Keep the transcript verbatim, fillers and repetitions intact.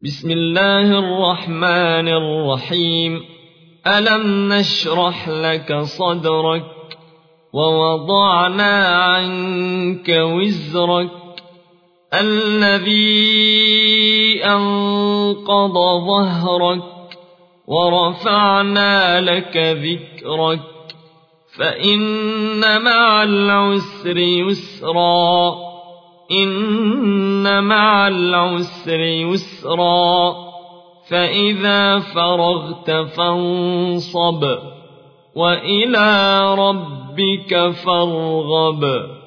بسم الله الرحمن الرحيم. ألم نشرح لك صدرك ووضعنا عنك وزرك الذي أنقض ظهرك ورفعنا لك ذكرك فإن مع العسر يسرا إن مع العسر يسرا فإذا فرغت فانصب وإلى ربك فارغب.